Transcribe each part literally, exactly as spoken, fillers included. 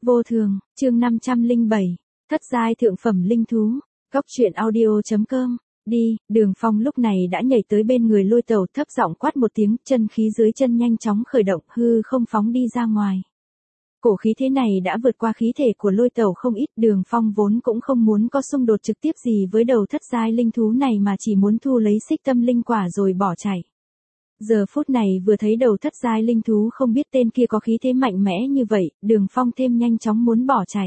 Vô thường, chương năm trăm lẻ bảy, thất giai thượng phẩm linh thú, góc truyện audio.com, đi, Đường Phong lúc này đã nhảy tới bên người Lôi Tẩu, thấp giọng quát một tiếng, chân khí dưới chân nhanh chóng khởi động, hư không phóng đi ra ngoài. Cổ khí thế này đã vượt qua khí thể của Lôi Tẩu không ít, Đường Phong vốn cũng không muốn có xung đột trực tiếp gì với đầu thất giai linh thú này mà chỉ muốn thu lấy xích tâm linh quả rồi bỏ chạy. Giờ phút này vừa thấy đầu thất giai linh thú không biết tên kia có khí thế mạnh mẽ như vậy, Đường Phong thêm nhanh chóng muốn bỏ chạy.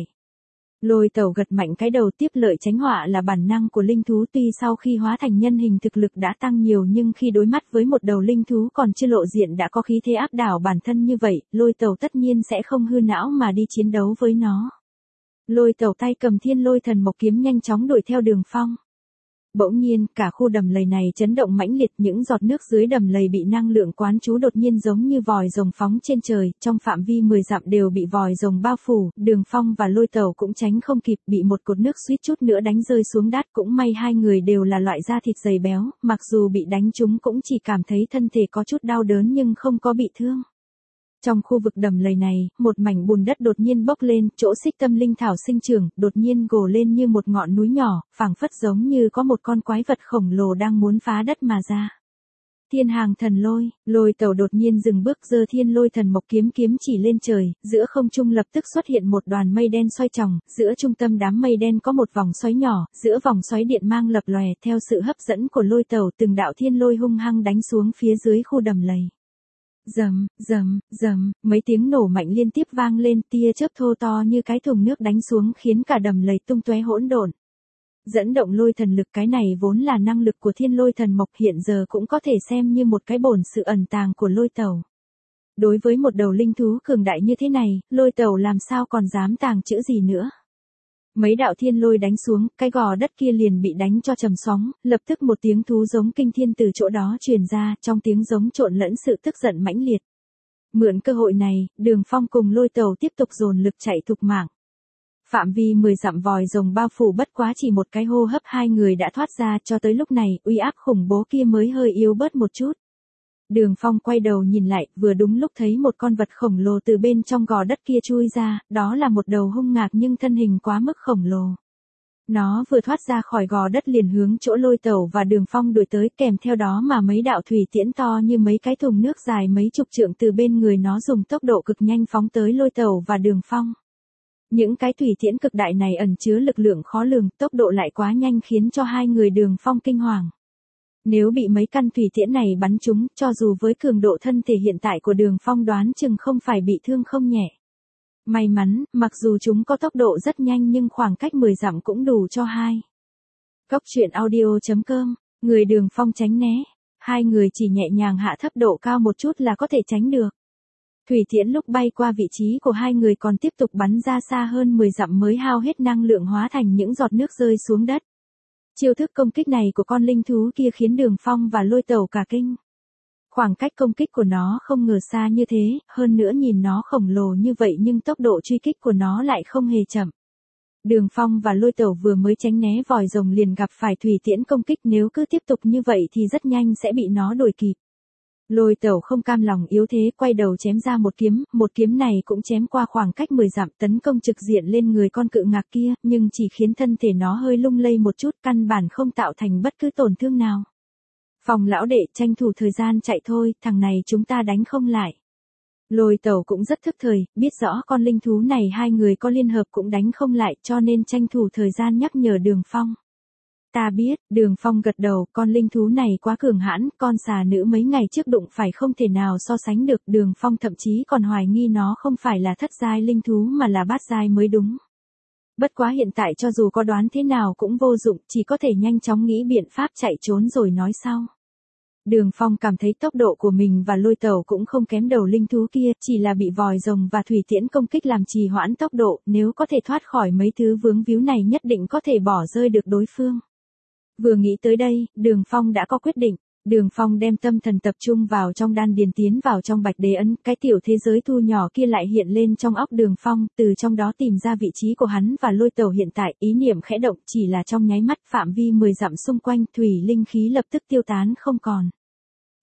Lôi Tẩu gật mạnh cái đầu, tiếp lợi tránh họa là bản năng của linh thú, tuy sau khi hóa thành nhân hình thực lực đã tăng nhiều nhưng khi đối mắt với một đầu linh thú còn chưa lộ diện đã có khí thế áp đảo bản thân như vậy, Lôi Tẩu tất nhiên sẽ không hư não mà đi chiến đấu với nó. Lôi Tẩu tay cầm Thiên Lôi Thần Mộc kiếm nhanh chóng đuổi theo Đường Phong. Bỗng nhiên, cả khu đầm lầy này chấn động mãnh liệt, những giọt nước dưới đầm lầy bị năng lượng quán trú đột nhiên giống như vòi rồng phóng trên trời, trong phạm vi mười dặm đều bị vòi rồng bao phủ, Đường Phong và Lôi Tẩu cũng tránh không kịp, bị một cột nước suýt chút nữa đánh rơi xuống đát, cũng may hai người đều là loại da thịt dày béo, mặc dù bị đánh trúng cũng chỉ cảm thấy thân thể có chút đau đớn nhưng không có bị thương. Trong khu vực đầm lầy này, một mảnh bùn đất đột nhiên bốc lên, chỗ xích tâm linh thảo sinh trưởng, đột nhiên gồ lên như một ngọn núi nhỏ, phảng phất giống như có một con quái vật khổng lồ đang muốn phá đất mà ra. Thiên hàng thần lôi, Lôi Tẩu đột nhiên dừng bước, giơ Thiên Lôi Thần Mộc kiếm kiếm chỉ lên trời, giữa không trung lập tức xuất hiện một đoàn mây đen xoay tròn, giữa trung tâm đám mây đen có một vòng xoáy nhỏ, giữa vòng xoáy điện mang lập lòe, theo sự hấp dẫn của Lôi Tẩu, từng đạo thiên lôi hung hăng đánh xuống phía dưới khu đầm lầy. Rầm, rầm, rầm, mấy tiếng nổ mạnh liên tiếp vang lên, tia chớp thô to như cái thùng nước đánh xuống khiến cả đầm lầy tung tóe hỗn độn. Dẫn động lôi thần lực, cái này vốn là năng lực của Thiên Lôi Thần Mộc, hiện giờ cũng có thể xem như một cái bổn sự ẩn tàng của Lôi Tẩu. Đối với một đầu linh thú cường đại như thế này, Lôi Tẩu làm sao còn dám tàng trữ gì nữa. Mấy đạo thiên lôi đánh xuống, cái gò đất kia liền bị đánh cho trầm sóng, lập tức một tiếng thú giống kinh thiên từ chỗ đó truyền ra, trong tiếng giống trộn lẫn sự tức giận mãnh liệt. Mượn cơ hội này, Đường Phong cùng Lôi Tẩu tiếp tục dồn lực chạy thục mạng. Phạm vi mười dặm vòi rồng bao phủ, bất quá chỉ một cái hô hấp hai người đã thoát ra, cho tới lúc này, uy áp khủng bố kia mới hơi yếu bớt một chút. Đường Phong quay đầu nhìn lại, vừa đúng lúc thấy một con vật khổng lồ từ bên trong gò đất kia chui ra, đó là một đầu hung ngạc nhưng thân hình quá mức khổng lồ. Nó vừa thoát ra khỏi gò đất liền hướng chỗ Lôi Tẩu và Đường Phong đuổi tới, kèm theo đó mà mấy đạo thủy tiễn to như mấy cái thùng nước dài mấy chục trượng từ bên người nó dùng tốc độ cực nhanh phóng tới Lôi Tẩu và Đường Phong. Những cái thủy tiễn cực đại này ẩn chứa lực lượng khó lường, tốc độ lại quá nhanh khiến cho hai người Đường Phong kinh hoàng. Nếu bị mấy căn thủy tiễn này bắn trúng, cho dù với cường độ thân thể hiện tại của Đường Phong đoán chừng không phải bị thương không nhẹ. May mắn, mặc dù chúng có tốc độ rất nhanh nhưng khoảng cách mười dặm cũng đủ cho hai. Góc truyện audio.com, người Đường Phong tránh né, hai người chỉ nhẹ nhàng hạ thấp độ cao một chút là có thể tránh được. Thủy tiễn lúc bay qua vị trí của hai người còn tiếp tục bắn ra xa hơn mười dặm mới hao hết năng lượng hóa thành những giọt nước rơi xuống đất. Chiêu thức công kích này của con linh thú kia khiến Đường Phong và Lôi Tẩu cả kinh. Khoảng cách công kích của nó không ngờ xa như thế, hơn nữa nhìn nó khổng lồ như vậy nhưng tốc độ truy kích của nó lại không hề chậm. Đường Phong và Lôi Tẩu vừa mới tránh né vòi rồng liền gặp phải thủy tiễn công kích, nếu cứ tiếp tục như vậy thì rất nhanh sẽ bị nó đuổi kịp. Lôi Tẩu không cam lòng yếu thế, quay đầu chém ra một kiếm, một kiếm này cũng chém qua khoảng cách mười dặm, tấn công trực diện lên người con cự ngạc kia, nhưng chỉ khiến thân thể nó hơi lung lay một chút, căn bản không tạo thành bất cứ tổn thương nào. Phòng lão đệ, tranh thủ thời gian chạy thôi, thằng này chúng ta đánh không lại. Lôi Tẩu cũng rất thức thời, biết rõ con linh thú này hai người có liên hợp cũng đánh không lại, cho nên tranh thủ thời gian nhắc nhở Đường Phong. Ta biết, Đường Phong gật đầu, con linh thú này quá cường hãn, con xà nữ mấy ngày trước đụng phải không thể nào so sánh được, Đường Phong thậm chí còn hoài nghi nó không phải là thất giai linh thú mà là bát giai mới đúng. Bất quá hiện tại cho dù có đoán thế nào cũng vô dụng, chỉ có thể nhanh chóng nghĩ biện pháp chạy trốn rồi nói sau. Đường Phong cảm thấy tốc độ của mình và Lôi Tẩu cũng không kém đầu linh thú kia, chỉ là bị vòi rồng và thủy tiễn công kích làm trì hoãn tốc độ, nếu có thể thoát khỏi mấy thứ vướng víu này nhất định có thể bỏ rơi được đối phương. Vừa nghĩ tới đây, Đường Phong đã có quyết định. Đường Phong đem tâm thần tập trung vào trong đan điền, tiến vào trong bạch đế ấn, cái tiểu thế giới thu nhỏ kia lại hiện lên trong óc Đường Phong, từ trong đó tìm ra vị trí của hắn và Lôi Tẩu hiện tại, ý niệm khẽ động, chỉ là trong nháy mắt, phạm vi mười dặm xung quanh thủy linh khí lập tức tiêu tán không còn.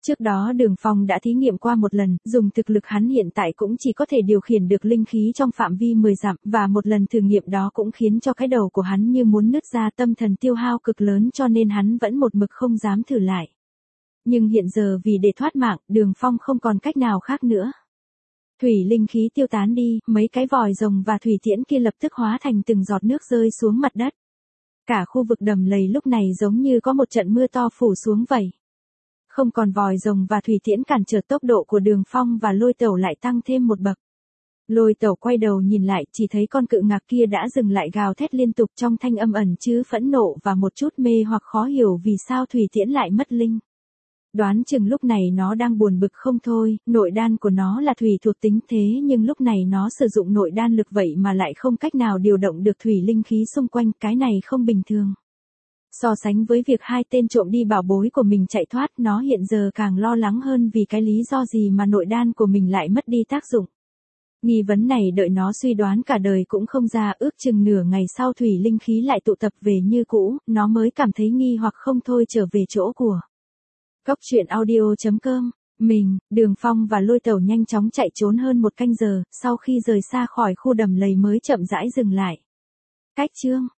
Trước đó Đường Phong đã thí nghiệm qua một lần, dùng thực lực hắn hiện tại cũng chỉ có thể điều khiển được linh khí trong phạm vi mười dặm, và một lần thử nghiệm đó cũng khiến cho cái đầu của hắn như muốn nứt ra, tâm thần tiêu hao cực lớn, cho nên hắn vẫn một mực không dám thử lại. Nhưng hiện giờ vì để thoát mạng, Đường Phong không còn cách nào khác nữa. Thủy linh khí tiêu tán đi, mấy cái vòi rồng và thủy tiễn kia lập tức hóa thành từng giọt nước rơi xuống mặt đất. Cả khu vực đầm lầy lúc này giống như có một trận mưa to phủ xuống vậy. Không còn vòi rồng và thủy tiễn cản trở tốc độ của Đường Phong, và Lôi Tẩu lại tăng thêm một bậc. Lôi Tẩu quay đầu nhìn lại, chỉ thấy con cự ngạc kia đã dừng lại gào thét liên tục, trong thanh âm ẩn chứa phẫn nộ và một chút mê hoặc khó hiểu vì sao thủy tiễn lại mất linh. Đoán chừng lúc này nó đang buồn bực không thôi, nội đan của nó là thủy thuộc tính, thế nhưng lúc này nó sử dụng nội đan lực vậy mà lại không cách nào điều động được thủy linh khí xung quanh, cái này không bình thường. So sánh với việc hai tên trộm đi bảo bối của mình chạy thoát, nó hiện giờ càng lo lắng hơn vì cái lý do gì mà nội đan của mình lại mất đi tác dụng. Nghi vấn này đợi nó suy đoán cả đời cũng không ra, ước chừng nửa ngày sau thủy linh khí lại tụ tập về như cũ, nó mới cảm thấy nghi hoặc không thôi trở về chỗ của. Góc truyện audio chấm com. Mình, Đường Phong và Lôi Tẩu nhanh chóng chạy trốn hơn một canh giờ, sau khi rời xa khỏi khu đầm lầy mới chậm rãi dừng lại. Cách chương